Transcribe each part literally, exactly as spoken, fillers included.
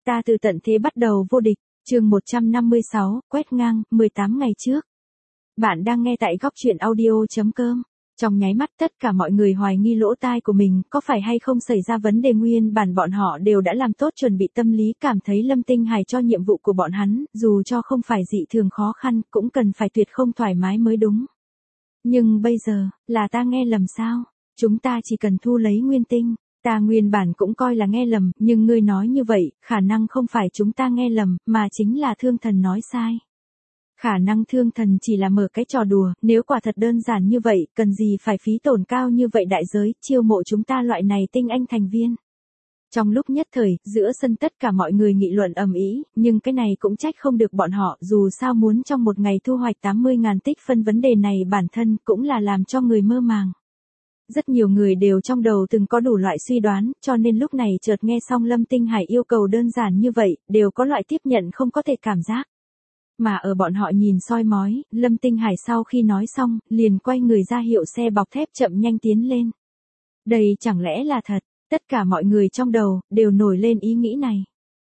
Ta từ tận thế bắt đầu vô địch, chương một trăm năm mươi sáu, quét ngang, mười tám ngày trước. Bạn đang nghe tại góc truyện audio chấm com. Trong nháy mắt tất cả mọi người hoài nghi lỗ tai của mình có phải hay không xảy ra vấn đề, nguyên bản bọn họ đều đã làm tốt chuẩn bị tâm lý, cảm thấy Lâm Tinh Hải cho nhiệm vụ của bọn hắn, dù cho không phải dị thường khó khăn, cũng cần phải tuyệt không thoải mái mới đúng. Nhưng bây giờ, là ta nghe lầm sao? Chúng ta chỉ cần thu lấy nguyên tinh. Ta nguyên bản cũng coi là nghe lầm, nhưng ngươi nói như vậy, khả năng không phải chúng ta nghe lầm, mà chính là Thương Thần nói sai. Khả năng Thương Thần chỉ là mở cái trò đùa, nếu quả thật đơn giản như vậy, cần gì phải phí tổn cao như vậy đại giới, chiêu mộ chúng ta loại này tinh anh thành viên. Trong lúc nhất thời, giữa sân tất cả mọi người nghị luận ầm ĩ, nhưng cái này cũng trách không được bọn họ, dù sao muốn trong một ngày thu hoạch tám mươi ngàn tích phân, vấn đề này bản thân cũng là làm cho người mơ màng. Rất nhiều người đều trong đầu từng có đủ loại suy đoán, cho nên lúc này chợt nghe xong Lâm Tinh Hải yêu cầu đơn giản như vậy, đều có loại tiếp nhận không có thể cảm giác. Mà ở bọn họ nhìn soi mói, Lâm Tinh Hải sau khi nói xong, liền quay người ra hiệu xe bọc thép chậm nhanh tiến lên. Đây chẳng lẽ là thật? Tất cả mọi người trong đầu, đều nổi lên ý nghĩ này.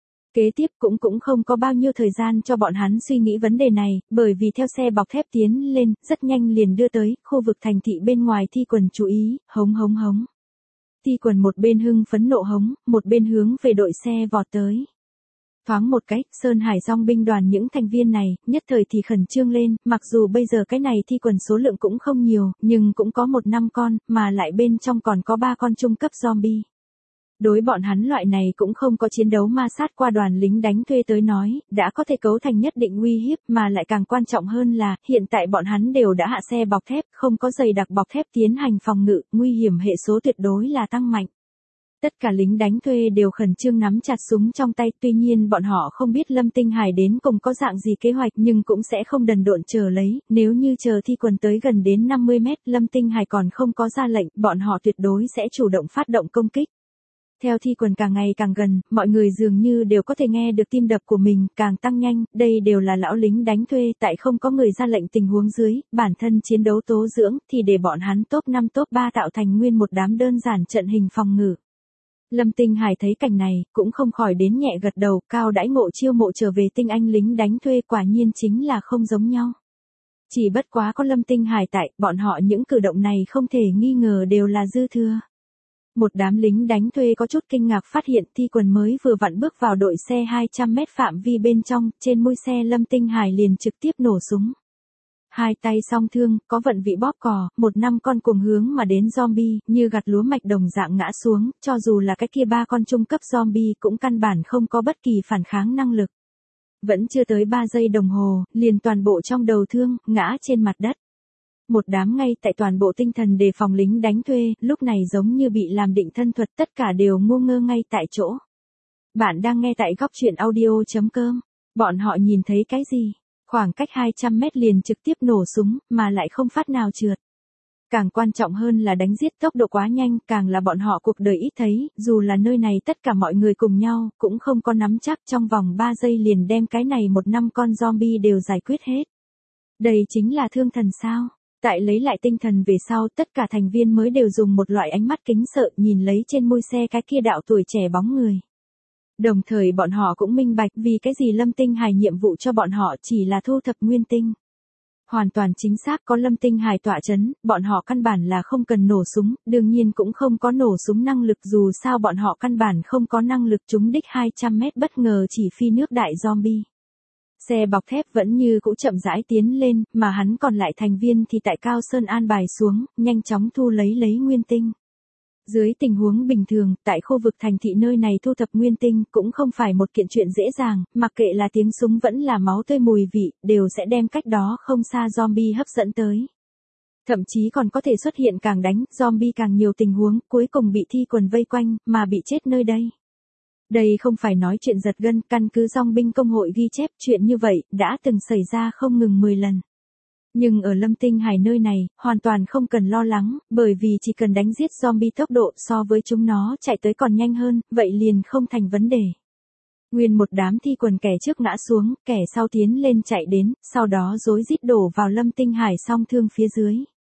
Kế tiếp cũng cũng không có bao nhiêu thời gian cho bọn hắn suy nghĩ vấn đề này, bởi vì theo xe bọc thép tiến lên, rất nhanh liền đưa tới, khu vực thành thị bên ngoài Thi Quần chú ý, hống hống hống. Thi Quần một bên hưng phấn nộ hống, một bên hướng về đội xe vọt tới. Thoáng một cách, Sơn Hải dòng binh đoàn những thành viên này, nhất thời thì khẩn trương lên, mặc dù bây giờ cái này Thi Quần số lượng cũng không nhiều, nhưng cũng có một năm con, mà lại bên trong còn có ba con trung cấp zombie. Đối bọn hắn loại này cũng không có chiến đấu ma sát qua đoàn lính đánh thuê tới nói, đã có thể cấu thành nhất định uy hiếp, mà lại càng quan trọng hơn là, hiện tại bọn hắn đều đã hạ xe bọc thép, không có dày đặc bọc thép tiến hành phòng ngự, nguy hiểm hệ số tuyệt đối là tăng mạnh. Tất cả lính đánh thuê đều khẩn trương nắm chặt súng trong tay, tuy nhiên bọn họ không biết Lâm Tinh Hải đến cùng có dạng gì kế hoạch, nhưng cũng sẽ không đần độn chờ lấy, nếu như chờ Thi Quần tới gần đến năm mươi mét, Lâm Tinh Hải còn không có ra lệnh, bọn họ tuyệt đối sẽ chủ động phát động công kích. Theo Thi Quần càng ngày càng gần, mọi người dường như đều có thể nghe được tim đập của mình càng tăng nhanh, đây đều là lão lính đánh thuê, tại không có người ra lệnh tình huống dưới, bản thân chiến đấu tố dưỡng, thì để bọn hắn top năm top ba tạo thành nguyên một đám đơn giản trận hình phòng ngự. Lâm Tinh Hải thấy cảnh này, cũng không khỏi đến nhẹ gật đầu, cao đãi ngộ chiêu mộ trở về tinh anh lính đánh thuê quả nhiên chính là không giống nhau. Chỉ bất quá có Lâm Tinh Hải tại, bọn họ những cử động này không thể nghi ngờ đều là dư thừa. Một đám lính đánh thuê có chút kinh ngạc phát hiện Thi Quần mới vừa vặn bước vào đội xe hai trăm mét phạm vi bên trong, trên mui xe Lâm Tinh Hải liền trực tiếp nổ súng. Hai tay song thương, có vận vị bóp cò, một năm con cuồng hướng mà đến zombie, như gặt lúa mạch đồng dạng ngã xuống, cho dù là cái kia ba con trung cấp zombie cũng căn bản không có bất kỳ phản kháng năng lực. Vẫn chưa tới ba giây đồng hồ, liền toàn bộ trong đầu thương, ngã trên mặt đất. Một đám ngay tại toàn bộ tinh thần đề phòng lính đánh thuê, lúc này giống như bị làm định thân thuật, tất cả đều ngu ngơ ngay tại chỗ. Bạn đang nghe tại góc truyện audio chấm com. Bọn họ nhìn thấy cái gì? Khoảng cách hai trăm mét liền trực tiếp nổ súng, mà lại không phát nào trượt. Càng quan trọng hơn là đánh giết tốc độ quá nhanh, càng là bọn họ cuộc đời ít thấy, dù là nơi này tất cả mọi người cùng nhau, cũng không có nắm chắc trong vòng ba giây liền đem cái này một năm con zombie đều giải quyết hết. Đây chính là Thương Thần sao? Tại lấy lại tinh thần về sau, tất cả thành viên mới đều dùng một loại ánh mắt kính sợ nhìn lấy trên mui xe cái kia đạo tuổi trẻ bóng người. Đồng thời bọn họ cũng minh bạch vì cái gì Lâm Tinh Hải nhiệm vụ cho bọn họ chỉ là thu thập nguyên tinh. Hoàn toàn chính xác, có Lâm Tinh Hải tọa chấn, bọn họ căn bản là không cần nổ súng, đương nhiên cũng không có nổ súng năng lực, dù sao bọn họ căn bản không có năng lực trúng đích hai trăm mét bất ngờ chỉ phi nước đại zombie. Xe bọc thép vẫn như cũ chậm rãi tiến lên, mà hắn còn lại thành viên thì tại Cao Sơn an bài xuống, nhanh chóng thu lấy lấy nguyên tinh. Dưới tình huống bình thường, tại khu vực thành thị nơi này thu thập nguyên tinh cũng không phải một kiện chuyện dễ dàng, mặc kệ là tiếng súng vẫn là máu tươi mùi vị, đều sẽ đem cách đó không xa zombie hấp dẫn tới. Thậm chí còn có thể xuất hiện càng đánh, zombie càng nhiều tình huống, cuối cùng bị Thi Quần vây quanh, mà bị chết nơi đây. Đây không phải nói chuyện giật gân, căn cứ dòng binh công hội ghi chép chuyện như vậy, đã từng xảy ra không ngừng mười lần. Nhưng ở Lâm Tinh Hải nơi này, hoàn toàn không cần lo lắng, bởi vì chỉ cần đánh giết zombie tốc độ so với chúng nó chạy tới còn nhanh hơn, vậy liền không thành vấn đề. Nguyên một đám Thi Quần kẻ trước ngã xuống, kẻ sau tiến lên chạy đến, sau đó rối rít đổ vào Lâm Tinh Hải song thương phía dưới.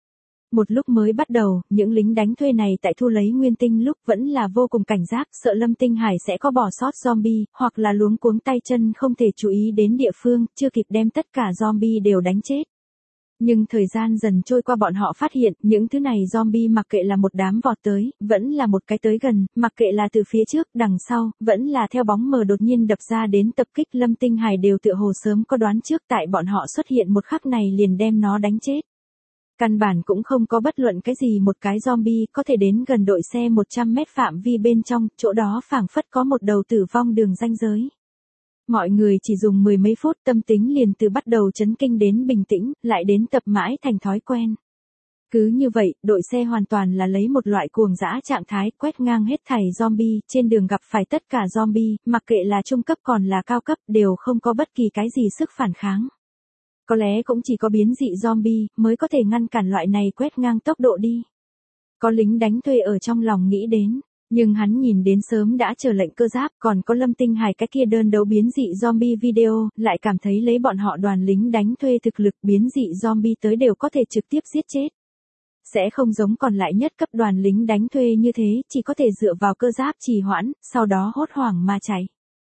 Một lúc mới bắt đầu, những lính đánh thuê này tại thu lấy nguyên tinh lúc vẫn là vô cùng cảnh giác, sợ Lâm Tinh Hải sẽ có bỏ sót zombie, hoặc là luống cuống tay chân không thể chú ý đến địa phương, chưa kịp đem tất cả zombie đều đánh chết. Nhưng thời gian dần trôi qua bọn họ phát hiện, những thứ này zombie mặc kệ là một đám vọt tới, vẫn là một cái tới gần, mặc kệ là từ phía trước, đằng sau, vẫn là theo bóng mờ đột nhiên đập ra đến tập kích Lâm Tinh Hải đều tựa hồ sớm có đoán trước tại bọn họ xuất hiện một khắc này liền đem nó đánh chết. Căn bản cũng không có bất luận cái gì một cái zombie có thể đến gần đội xe một trăm mét phạm vi bên trong, chỗ đó phảng phất có một đầu tử vong đường ranh giới. Mọi người chỉ dùng mười mấy phút tâm tính liền từ bắt đầu chấn kinh đến bình tĩnh, lại đến tập mãi thành thói quen. Cứ như vậy, đội xe hoàn toàn là lấy một loại cuồng dã trạng thái quét ngang hết thảy zombie, trên đường gặp phải tất cả zombie, mặc kệ là trung cấp còn là cao cấp đều không có bất kỳ cái gì sức phản kháng. Có lẽ cũng chỉ có biến dị zombie mới có thể ngăn cản loại này quét ngang tốc độ đi. Có lính đánh thuê ở trong lòng nghĩ đến, nhưng hắn nhìn đến sớm đã chờ lệnh cơ giáp, còn có Lâm Tinh Hải cái kia đơn đấu biến dị zombie video, lại cảm thấy lấy bọn họ đoàn lính đánh thuê thực lực biến dị zombie tới đều có thể trực tiếp giết chết. Sẽ không giống còn lại nhất cấp đoàn lính đánh thuê như thế, chỉ có thể dựa vào cơ giáp trì hoãn, sau đó hốt hoảng mà chạy.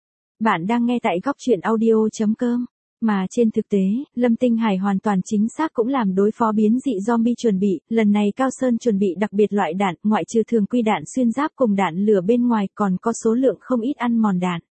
Bạn đang nghe tại góc truyện audio chấm com. Mà trên thực tế, Lâm Tinh Hải hoàn toàn chính xác cũng làm đối phó biến dị zombie chuẩn bị, lần này Cao Sơn chuẩn bị đặc biệt loại đạn, ngoại trừ thường quy đạn xuyên giáp cùng đạn lửa bên ngoài còn có số lượng không ít ăn mòn đạn.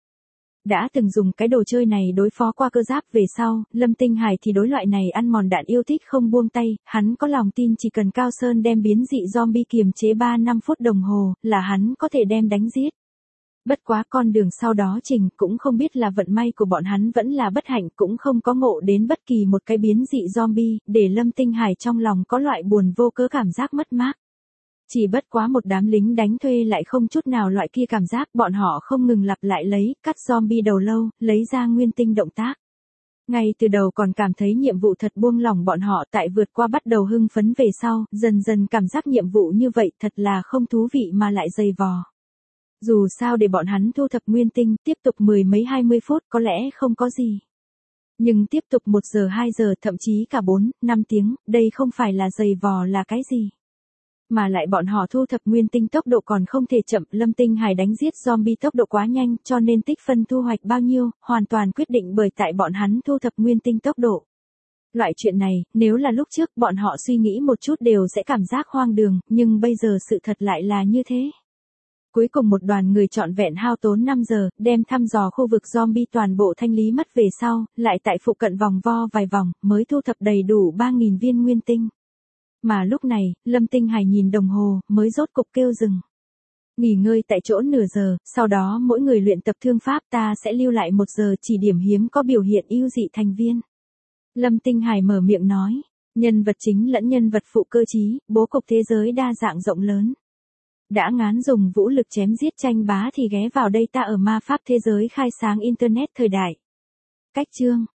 Đã từng dùng cái đồ chơi này đối phó qua cơ giáp về sau, Lâm Tinh Hải thì đối loại này ăn mòn đạn yêu thích không buông tay, hắn có lòng tin chỉ cần Cao Sơn đem biến dị zombie kiềm chế ba năm phút đồng hồ, là hắn có thể đem đánh giết. Bất quá con đường sau đó trình cũng không biết là vận may của bọn hắn vẫn là bất hạnh cũng không có ngộ đến bất kỳ một cái biến dị zombie, để Lâm Tinh Hải trong lòng có loại buồn vô cớ cảm giác mất mát. Chỉ bất quá một đám lính đánh thuê lại không chút nào loại kia cảm giác, bọn họ không ngừng lặp lại lấy, cắt zombie đầu lâu, lấy ra nguyên tinh động tác. Ngay từ đầu còn cảm thấy nhiệm vụ thật buông lỏng bọn họ, tại vượt qua bắt đầu hưng phấn về sau, dần dần cảm giác nhiệm vụ như vậy thật là không thú vị mà lại dày vò. Dù sao để bọn hắn thu thập nguyên tinh, tiếp tục mười mấy hai mươi phút có lẽ không có gì. Nhưng tiếp tục một giờ hai giờ thậm chí cả bốn, năm tiếng, đây không phải là dày vò là cái gì. Mà lại bọn họ thu thập nguyên tinh tốc độ còn không thể chậm, Lâm Tinh Hải đánh giết zombie tốc độ quá nhanh cho nên tích phân thu hoạch bao nhiêu, hoàn toàn quyết định bởi tại bọn hắn thu thập nguyên tinh tốc độ. Loại chuyện này, nếu là lúc trước bọn họ suy nghĩ một chút đều sẽ cảm giác hoang đường, nhưng bây giờ sự thật lại là như thế. Cuối cùng một đoàn người trọn vẹn hao tốn năm giờ, đem thăm dò khu vực zombie toàn bộ thanh lý mất về sau, lại tại phụ cận vòng vo vài vòng, mới thu thập đầy đủ ba nghìn viên nguyên tinh. Mà lúc này, Lâm Tinh Hải nhìn đồng hồ, mới rốt cục kêu dừng. Nghỉ ngơi tại chỗ nửa giờ, sau đó mỗi người luyện tập thương pháp, ta sẽ lưu lại một giờ chỉ điểm hiếm có biểu hiện ưu dị thành viên. Lâm Tinh Hải mở miệng nói, nhân vật chính lẫn nhân vật phụ cơ trí, bố cục thế giới đa dạng rộng lớn. Đã ngán dùng vũ lực chém giết tranh bá thì ghé vào đây ta ở ma pháp thế giới khai sáng internet thời đại. Cách chương